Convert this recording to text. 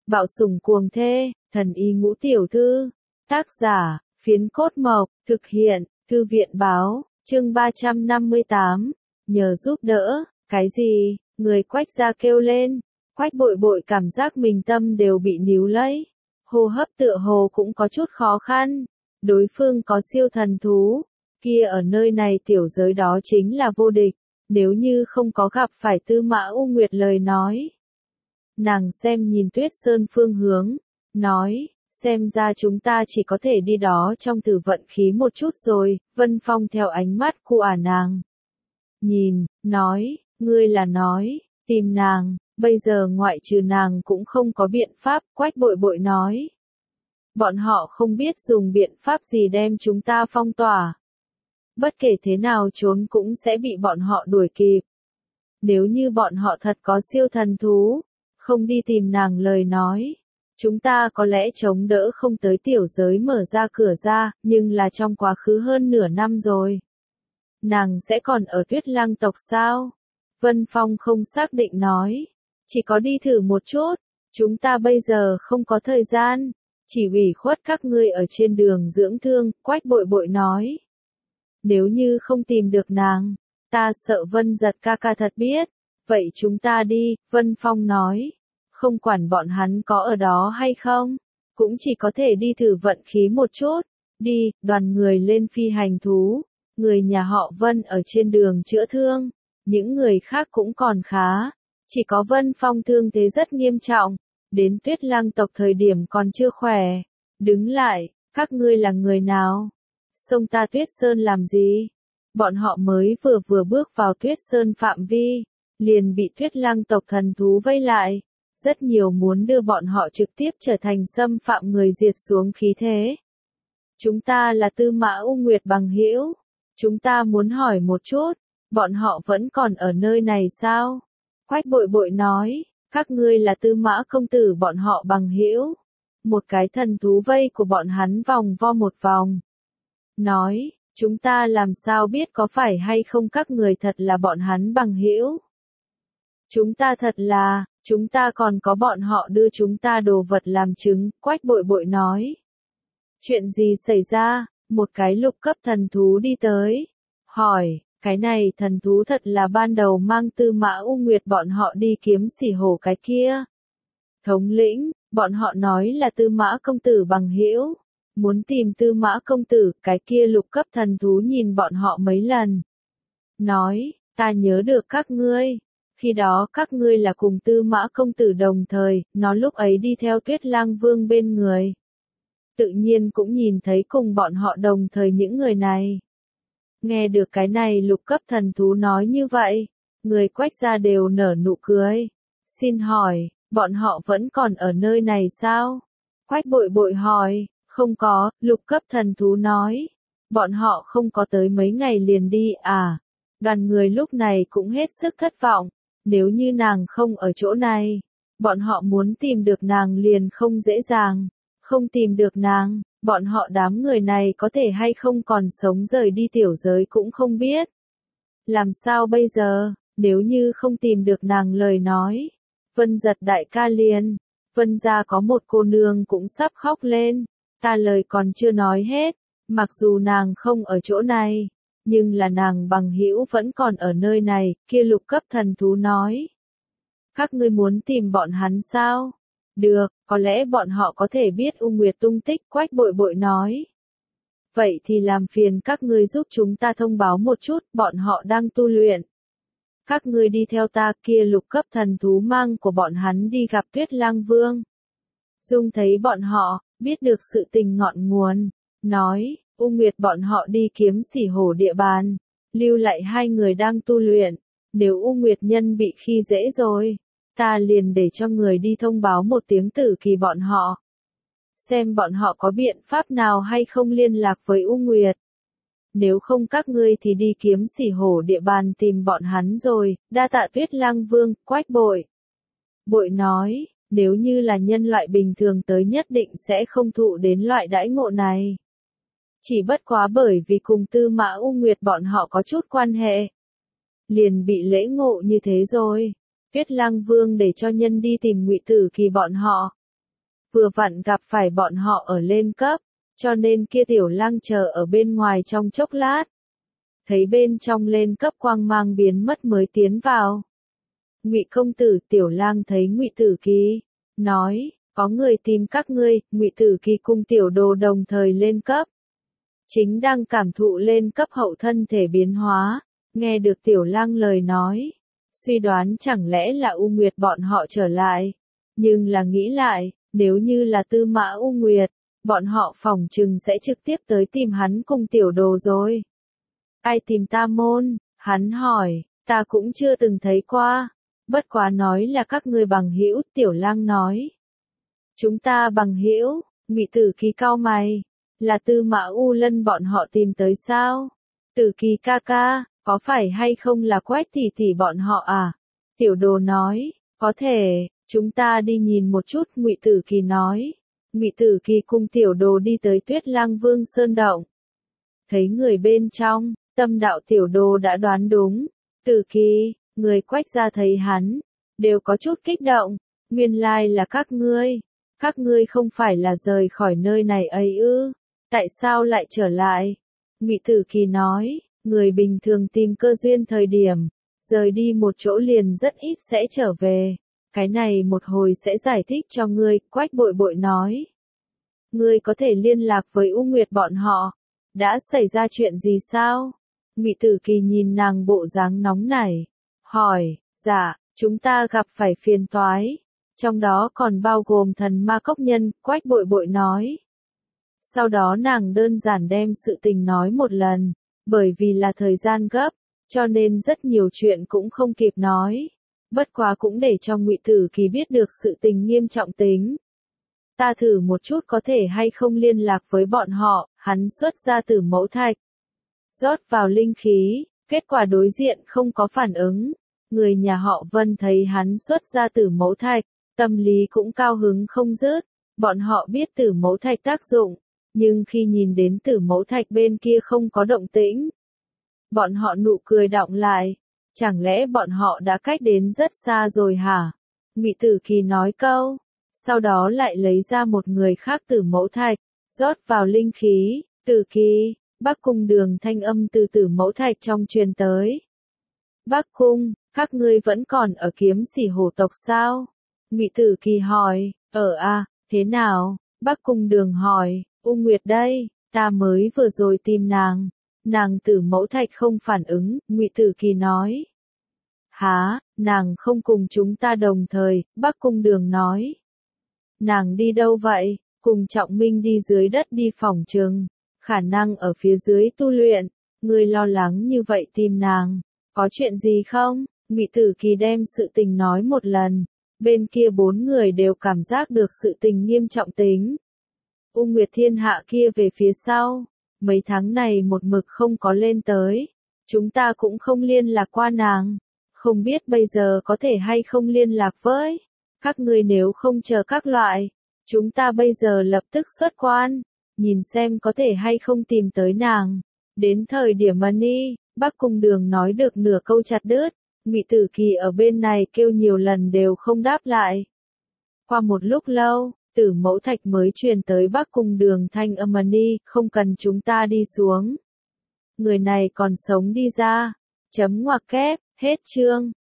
Bạo sủng cuồng thê, thần y ngũ tiểu thư. Tác giả, Phiến Cốt Mộc, thực hiện, Thư viện báo, chương 358. Nhờ giúp đỡ, cái gì? Người Quách gia kêu lên. Quách Bội Bội cảm giác mình tâm đều bị níu lấy. Hô hấp tựa hồ cũng có chút khó khăn. Đối phương có siêu thần thú. Kia ở nơi này tiểu giới đó chính là vô địch. Nếu như không có gặp phải Tư Mã U Nguyệt lời nói. Nàng xem nhìn Tuyết Sơn phương hướng. Nói, xem ra chúng ta chỉ có thể đi đó trong thử vận khí một chút rồi. Vân Phong theo ánh mắt của nàng. Nhìn, nói, ngươi là nói, tìm nàng, bây giờ ngoại trừ nàng cũng không có biện pháp, Quách Bội Bội nói. Bọn họ không biết dùng biện pháp gì đem chúng ta phong tỏa. Bất kể thế nào trốn cũng sẽ bị bọn họ đuổi kịp. Nếu như bọn họ thật có siêu thần thú, không đi tìm nàng lời nói. Chúng ta có lẽ chống đỡ không tới tiểu giới mở ra cửa ra, nhưng là trong quá khứ hơn nửa năm rồi. Nàng sẽ còn ở Tuyết Lang tộc sao? Vân Phong không xác định nói. Chỉ có đi thử một chút. Chúng ta bây giờ không có thời gian. Chỉ ủy khuất các ngươi ở trên đường dưỡng thương, Quách Bội Bội nói. Nếu như không tìm được nàng, ta sợ Vân Giật ca ca thật biết. Vậy chúng ta đi, Vân Phong nói. Không quản bọn hắn có ở đó hay không, cũng chỉ có thể đi thử vận khí một chút. Đi, đoàn người lên phi hành thú. Người nhà họ Vân ở trên đường chữa thương. Những người khác cũng còn khá. Chỉ có Vân Phong thương thế rất nghiêm trọng. Đến Tuyết Lang tộc thời điểm còn chưa khỏe. Đứng lại, các ngươi là người nào? Xông ta Tuyết Sơn làm gì? Bọn họ mới vừa bước vào Tuyết Sơn phạm vi. Liền bị Tuyết Lang tộc thần thú vây lại. Rất nhiều muốn đưa bọn họ trực tiếp trở thành xâm phạm người diệt xuống khí thế. Chúng ta là Tư Mã U Nguyệt bằng hữu. Chúng ta muốn hỏi một chút, bọn họ vẫn còn ở nơi này sao? Quách Bội Bội nói, các ngươi là Tư Mã công tử bọn họ bằng hữu. Một cái thần thú vây của bọn hắn vòng vo một vòng. Nói, chúng ta làm sao biết có phải hay không các người thật là bọn hắn bằng hữu? Chúng ta thật là, chúng ta còn có bọn họ đưa chúng ta đồ vật làm chứng, Quách Bội Bội nói. Chuyện gì xảy ra? Một cái lục cấp thần thú đi tới. Hỏi, cái này thần thú thật là ban đầu mang Tư Mã U Nguyệt bọn họ đi kiếm xỉ hổ cái kia. Thống lĩnh, bọn họ nói là Tư Mã công tử bằng hữu. Muốn tìm Tư Mã công tử, cái kia lục cấp thần thú nhìn bọn họ mấy lần. Nói, ta nhớ được các ngươi. Khi đó các ngươi là cùng Tư Mã công tử đồng thời, nó lúc ấy đi theo Tuyết Lang Vương bên người. Tự nhiên cũng nhìn thấy cùng bọn họ đồng thời những người này. Nghe được cái này lục cấp thần thú nói như vậy, người Quách gia đều nở nụ cười. Xin hỏi, bọn họ vẫn còn ở nơi này sao? Quách Bội Bội hỏi, không có, lục cấp thần thú nói. Bọn họ không có tới mấy ngày liền đi à? Đoàn người lúc này cũng hết sức thất vọng. Nếu như nàng không ở chỗ này, bọn họ muốn tìm được nàng liền không dễ dàng. Không tìm được nàng, bọn họ đám người này có thể hay không còn sống rời đi tiểu giới cũng không biết. Làm sao bây giờ, nếu như không tìm được nàng lời nói. Vân Giật đại ca liền, Vân gia có một cô nương cũng sắp khóc lên. Ta lời còn chưa nói hết, mặc dù nàng không ở chỗ này, nhưng là nàng bằng hữu vẫn còn ở nơi này, kia lục cấp thần thú nói. Các ngươi muốn tìm bọn hắn sao? Được, có lẽ bọn họ có thể biết U Nguyệt tung tích, Quách Bội Bội nói. Vậy thì làm phiền các ngươi giúp chúng ta thông báo một chút, bọn họ đang tu luyện. Các ngươi đi theo ta, kia lục cấp thần thú mang của bọn hắn đi gặp Tuyết Lang Vương. Dung thấy bọn họ, biết được sự tình ngọn nguồn, nói, U Nguyệt bọn họ đi kiếm xỉ hổ địa bàn, lưu lại hai người đang tu luyện, nếu U Nguyệt nhân bị khi dễ rồi. Ta liền để cho người đi thông báo một tiếng Tử Kỳ bọn họ. Xem bọn họ có biện pháp nào hay không liên lạc với U Nguyệt. Nếu không các ngươi thì đi kiếm xỉ hổ địa bàn tìm bọn hắn rồi, đa tạ Tuyết Lang Vương, Quách Bội. Bội nói, nếu như là nhân loại bình thường tới nhất định sẽ không thụ đến loại đãi ngộ này. Chỉ bất quá bởi vì cùng Tư Mã U Nguyệt bọn họ có chút quan hệ. Liền bị lễ ngộ như thế rồi. Tuyết Lang Vương để cho nhân đi tìm Ngụy Tử Kỳ bọn họ. vừa vặn gặp phải bọn họ ở lên cấp, cho nên kia Tiểu Lăng chờ ở bên ngoài trong chốc lát. Thấy bên trong lên cấp quang mang biến mất mới tiến vào. Ngụy công tử, Tiểu Lang thấy Ngụy Tử Kỳ, nói, có người tìm các ngươi. Ngụy Tử Kỳ cùng Tiểu Đồ đồng thời lên cấp. Chính đang cảm thụ lên cấp hậu thân thể biến hóa, nghe được Tiểu Lang lời nói, suy đoán chẳng lẽ là U Nguyệt bọn họ trở lại, nhưng là nghĩ lại, nếu như là Tư Mã U Nguyệt, bọn họ phỏng chừng sẽ trực tiếp tới tìm hắn cùng Tiểu Đồ rồi. Ai tìm ta môn? Hắn hỏi, ta cũng chưa từng thấy qua, bất quá nói là các ngươi bằng hữu. Tiểu Lang nói, chúng ta bằng hữu. Ngụy Tử Kỳ cau mày, là Tư Mã U Lân bọn họ tìm tới sao? Tử Kỳ ca ca, có phải hay không là Quách tỷ tỷ bọn họ à? Tiểu Đồ nói, có thể, chúng ta đi nhìn một chút. Ngụy Tử Kỳ nói. Ngụy Tử Kỳ cùng Tiểu Đồ đi tới Tuyết Lang Vương Sơn Động. Thấy người bên trong, tâm đạo Tiểu Đồ đã đoán đúng. Tử Kỳ, người Quách gia thấy hắn, đều có chút kích động. Nguyên lai là các ngươi không phải là rời khỏi nơi này ấy ư? Tại sao lại trở lại? Ngụy Tử Kỳ nói, người bình thường tìm cơ duyên thời điểm, rời đi một chỗ liền rất ít sẽ trở về. Cái này một hồi sẽ giải thích cho ngươi. Quách Bội Bội nói, ngươi có thể liên lạc với U Nguyệt bọn họ. Đã xảy ra chuyện gì sao? Ngụy Tử Kỳ nhìn nàng bộ dáng nóng nảy, hỏi, dạ, chúng ta gặp phải phiền toái, trong đó còn bao gồm thần ma cốc nhân. Quách Bội Bội nói. Sau đó nàng đơn giản đem sự tình nói một lần, bởi vì là thời gian gấp, cho nên rất nhiều chuyện cũng không kịp nói. Bất quá cũng để cho Ngụy Tử Kỳ biết được sự tình nghiêm trọng tính. Ta thử một chút có thể hay không liên lạc với bọn họ. Hắn xuất ra Tử Mẫu Thạch, rót vào linh khí, kết quả đối diện không có phản ứng. Người nhà họ Vân thấy hắn xuất ra Tử Mẫu Thạch, tâm lý cũng cao hứng không dứt. Bọn họ biết Tử Mẫu Thạch tác dụng, nhưng khi nhìn đến Tử Mẫu Thạch bên kia không có động tĩnh, bọn họ nụ cười đọng lại. Chẳng lẽ bọn họ đã cách đến rất xa rồi hả? Ngụy Tử Kỳ nói câu, sau đó lại lấy ra một người khác Tử Mẫu Thạch, rót vào linh khí. Tử Kỳ, Bắc Cung Đường thanh âm từ Tử Mẫu Thạch trong truyền tới. Bắc Cung, các ngươi vẫn còn ở Kiếm Sỉ Hổ tộc sao? Ngụy Tử Kỳ hỏi, thế nào? Bắc Cung Đường hỏi, U Nguyệt đây, ta mới vừa rồi tìm nàng Tử Mẫu Thạch không phản ứng. Ngụy Tử Kỳ nói. Hả, nàng không cùng chúng ta đồng thời. Bắc Cung Đường nói. Nàng đi đâu vậy? Cùng Trọng Minh đi dưới đất đi phỏng chừng, khả năng ở phía dưới tu luyện. Ngươi lo lắng như vậy tìm nàng, có chuyện gì không? Ngụy Tử Kỳ đem sự tình nói một lần, bên kia bốn người đều cảm giác được sự tình nghiêm trọng tính. U Nguyệt Thiên Hạ kia về phía sau, mấy tháng này một mực không có lên tới, chúng ta cũng không liên lạc qua nàng, không biết bây giờ có thể hay không liên lạc với các ngươi. Nếu không chờ các loại, chúng ta bây giờ lập tức xuất quan, nhìn xem có thể hay không tìm tới nàng. Đến thời điểm Money, Bắc Cung Đường nói được nửa câu chặt đứt. Ngụy Tử Kỳ ở bên này kêu nhiều lần đều không đáp lại. Qua một lúc lâu, Tử Mẫu Thạch mới truyền tới Bắc Cung Đường thanh âm Money, không cần chúng ta đi xuống. Người này còn sống đi ra. Chấm ngoặc kép, hết chương.